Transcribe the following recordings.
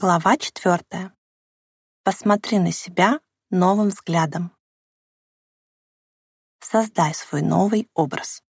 Глава 4. Посмотри на себя новым взглядом. Создай свой новый образ.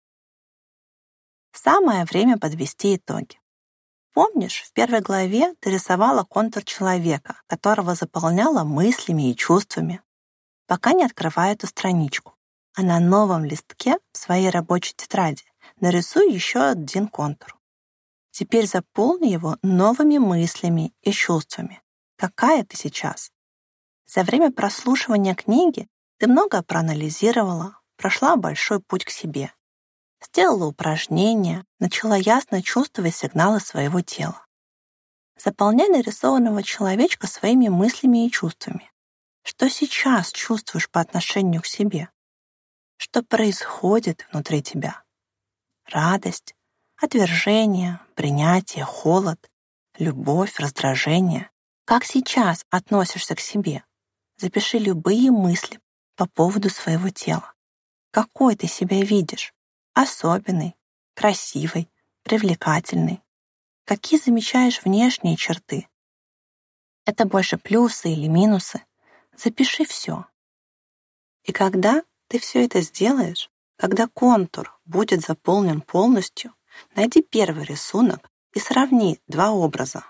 Самое время подвести итоги. Помнишь, в первой главе ты рисовала контур человека, которого заполняла мыслями и чувствами, пока не открывая эту страничку. А на новом листке в своей рабочей тетради нарисуй еще один контур. Теперь заполни его новыми мыслями и чувствами. Какая ты сейчас? За время прослушивания книги ты много проанализировала, прошла большой путь к себе, сделала упражнения, начала ясно чувствовать сигналы своего тела. Заполняй нарисованного человечка своими мыслями и чувствами. Что сейчас чувствуешь по отношению к себе? Что происходит внутри тебя? Радость, отвержение, принятие, холод, любовь, раздражение. Как сейчас относишься к себе? Запиши любые мысли по поводу своего тела. Какой ты себя видишь? Особенный, красивый, привлекательный. Какие замечаешь внешние черты? Это больше плюсы или минусы? Запиши все. И когда ты все это сделаешь, когда контур будет заполнен полностью, найди первый рисунок и сравни два образа.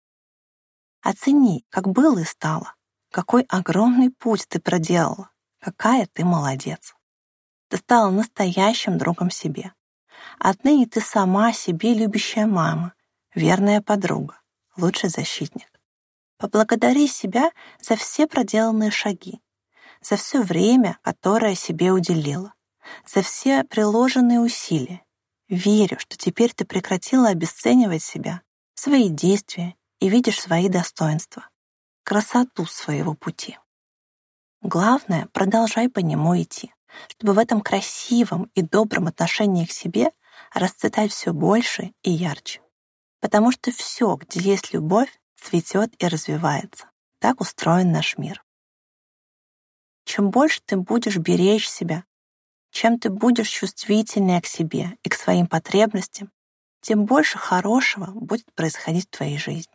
Оцени, как было и стало, какой огромный путь ты проделала, какая ты молодец. Ты стала настоящим другом себе. Отныне ты сама себе любящая мама, верная подруга, лучший защитник. Поблагодари себя за все проделанные шаги, за все время, которое себе уделила, за все приложенные усилия. Верю, что теперь ты прекратила обесценивать себя, свои действия и видишь свои достоинства, красоту своего пути. Главное, продолжай по нему идти, чтобы в этом красивом и добром отношении к себе расцветать все больше и ярче. Потому что все, где есть любовь, цветет и развивается. Так устроен наш мир. Чем больше ты будешь беречь себя, чем ты будешь чувствительнее к себе и к своим потребностям, тем больше хорошего будет происходить в твоей жизни.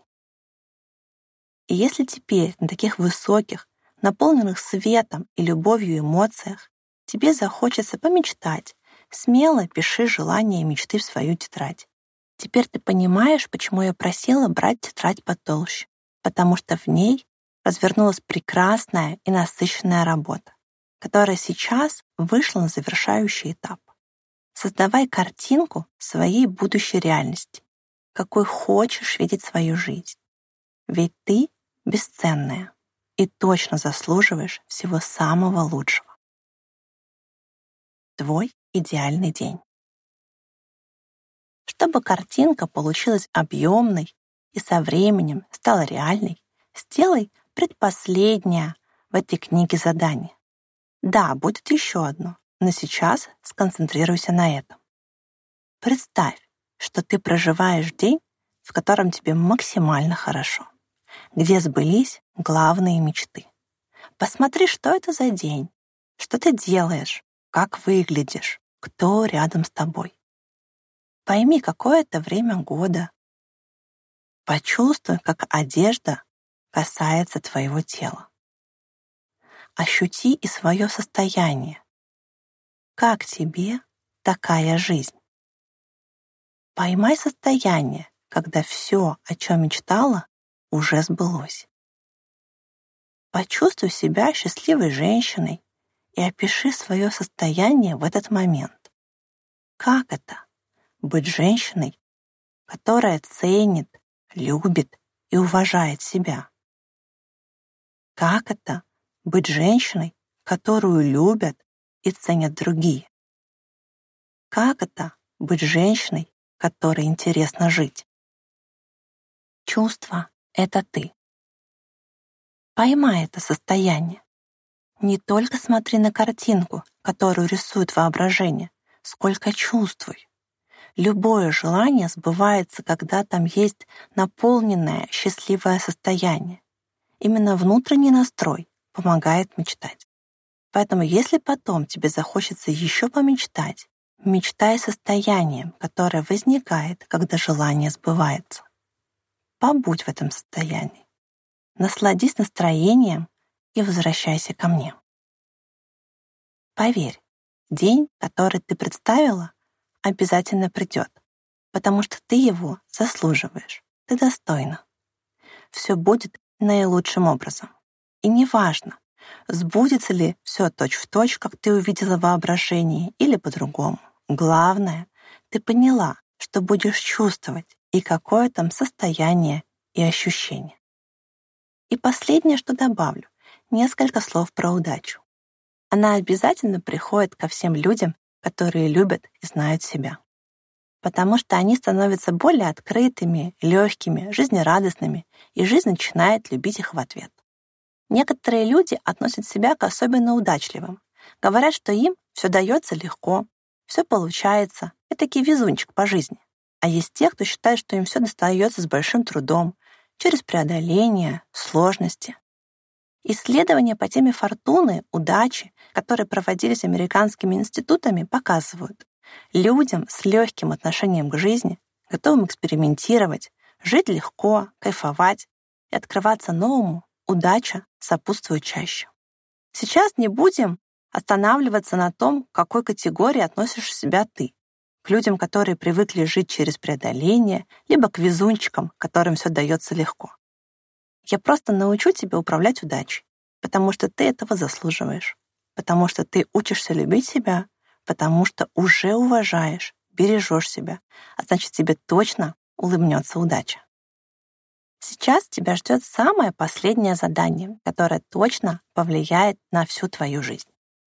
И если теперь на таких высоких, наполненных светом и любовью эмоциях тебе захочется помечтать, смело пиши желания и мечты в свою тетрадь. Теперь ты понимаешь, почему я просила брать тетрадь потолще, потому что в ней развернулась прекрасная и насыщенная работа, которая сейчас вышла на завершающий этап. Создавай картинку своей будущей реальности, какой хочешь видеть свою жизнь. Ведь ты бесценная и точно заслуживаешь всего самого лучшего. Твой идеальный день. Чтобы картинка получилась объемной и со временем стала реальной, сделай предпоследнее в этой книге задание. Да, будет еще одно, но сейчас сконцентрируйся на этом. Представь, что ты проживаешь день, в котором тебе максимально хорошо, где сбылись главные мечты. Посмотри, что это за день, что ты делаешь, как выглядишь, кто рядом с тобой. Пойми, какое это время года. Почувствуй, как одежда касается твоего тела. Ощути и свое состояние. Как тебе такая жизнь? Поймай состояние, когда все, о чем мечтала, уже сбылось. Почувствуй себя счастливой женщиной и опиши свое состояние в этот момент. Как это — быть женщиной, которая ценит, любит и уважает себя? Как это — быть женщиной, которую любят и ценят другие? Как это — быть женщиной, которой интересно жить? Чувство — это ты. Поймай это состояние. Не только смотри на картинку, которую рисует воображение, сколько чувствуй. Любое желание сбывается, когда там есть наполненное, счастливое состояние. Именно внутренний настрой помогает мечтать. Поэтому если потом тебе захочется еще помечтать, мечтай состоянием, которое возникает, когда желание сбывается. побудь в этом состоянии. Насладись настроением и возвращайся ко мне. Поверь, день, который ты представила, обязательно придет, потому что ты его заслуживаешь, ты достойна. Все будет наилучшим образом. И неважно, сбудется ли все точь-в-точь, как ты увидела в воображении, или по-другому. Главное, ты поняла, что будешь чувствовать и какое там состояние и ощущение. И последнее, что добавлю, несколько слов про удачу. Она обязательно приходит ко всем людям, которые любят и знают себя. Потому что они становятся более открытыми, легкими, жизнерадостными, и жизнь начинает любить их в ответ. Некоторые люди относят себя к особенно удачливым. Говорят, что им все дается легко, все получается, и таки везунчик по жизни. А есть те, кто считает, что им все достается с большим трудом, через преодоление, сложности. Исследования по теме фортуны, удачи, которые проводились американскими институтами, показывают, людям с легким отношением к жизни, готовым экспериментировать, жить легко, кайфовать и открываться новому, удача сопутствует чаще. Сейчас не будем останавливаться на том, к какой категории относишь себя ты. К людям, которые привыкли жить через преодоление, либо к везунчикам, которым все дается легко. Я просто научу тебя управлять удачей, потому что ты этого заслуживаешь, потому что ты учишься любить себя, потому что уже уважаешь, бережешь себя, а значит, тебе точно улыбнется удача. Сейчас тебя ждет самое последнее задание, которое точно повлияет на всю твою жизнь.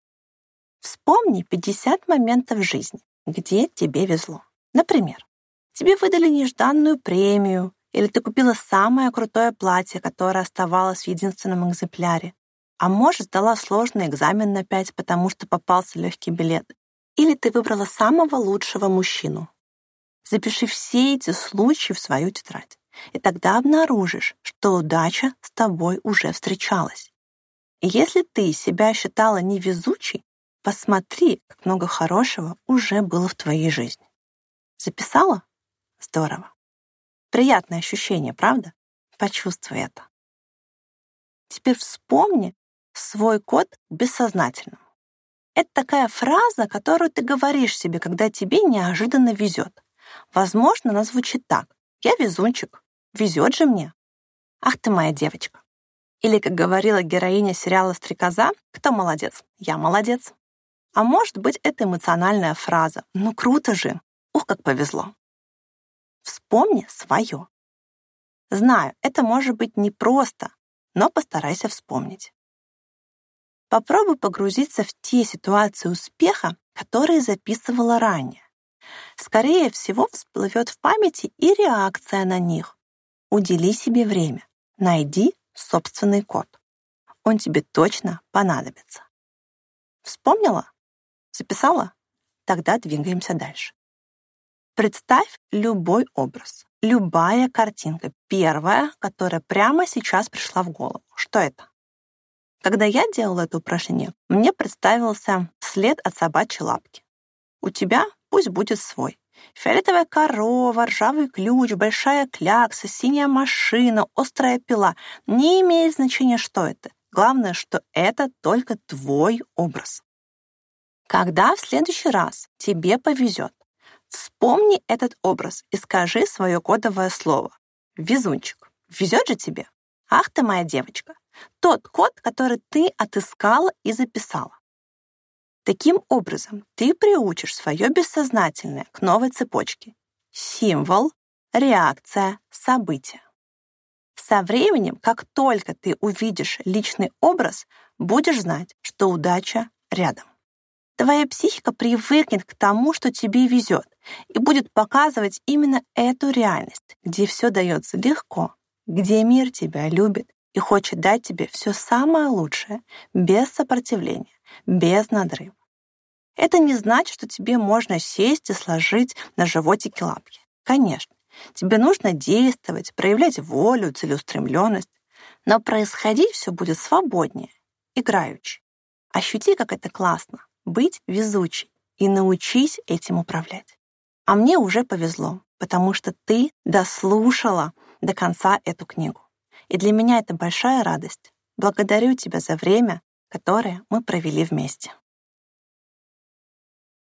Вспомни 50 моментов в жизни, где тебе везло. Например, тебе выдали нежданную премию, или ты купила самое крутое платье, которое оставалось в единственном экземпляре, а может, сдала сложный экзамен на 5, потому что попался легкий билет, или ты выбрала самого лучшего мужчину. Запиши все эти случаи в свою тетрадь, и тогда обнаружишь, что удача с тобой уже встречалась. И если ты себя считала невезучей, посмотри, как много хорошего уже было в твоей жизни. Записала? Здорово. Приятное ощущение, правда? Почувствуй это. Теперь вспомни свой код к бессознательному. Это такая фраза, которую ты говоришь себе, когда тебе неожиданно везет. Возможно, она звучит так: «Я везунчик, везет же мне». «Ах ты моя девочка». Или, как говорила героиня сериала «Стрекоза», «Кто молодец? Я молодец». А может быть, это эмоциональная фраза: «Ну круто же! Ух, как повезло!» Вспомни свое. Знаю, это может быть непросто, но постарайся вспомнить. Попробуй погрузиться в те ситуации успеха, которые записывала ранее. Скорее всего, всплывет в памяти и реакция на них. Удели себе время. Найди собственный код. Он тебе точно понадобится. Вспомнила? Записала? Тогда двигаемся дальше. Представь любой образ, любая картинка, первая, которая прямо сейчас пришла в голову. Что это? Когда я делала это упражнение, мне представился след от собачьей лапки. У тебя пусть будет свой. Фиолетовая корова, ржавый ключ, большая клякса, синяя машина, острая пила. Не имеет значения, что это. Главное, что это только твой образ. Когда в следующий раз тебе повезет, вспомни этот образ и скажи свое кодовое слово. Везунчик. Везет же тебе? Ах ты моя девочка. Тот код, который ты отыскала и записала. Таким образом, ты приучишь свое бессознательное к новой цепочке. Символ, реакция, событие. Со временем, как только ты увидишь личный образ, будешь знать, что удача рядом. Твоя психика привыкнет к тому, что тебе везет, и будет показывать именно эту реальность, где все дается легко, где мир тебя любит и хочет дать тебе все самое лучшее, без сопротивления, без надрыва. Это не значит, что тебе можно сесть и сложить на животике лапки. Конечно, тебе нужно действовать, проявлять волю, целеустремленность, но происходить все будет свободнее, играючи. Ощути, как это классно — быть везучей, и научись этим управлять. А мне уже повезло, потому что ты дослушала до конца эту книгу. И для меня это большая радость. Благодарю тебя за время, которое мы провели вместе.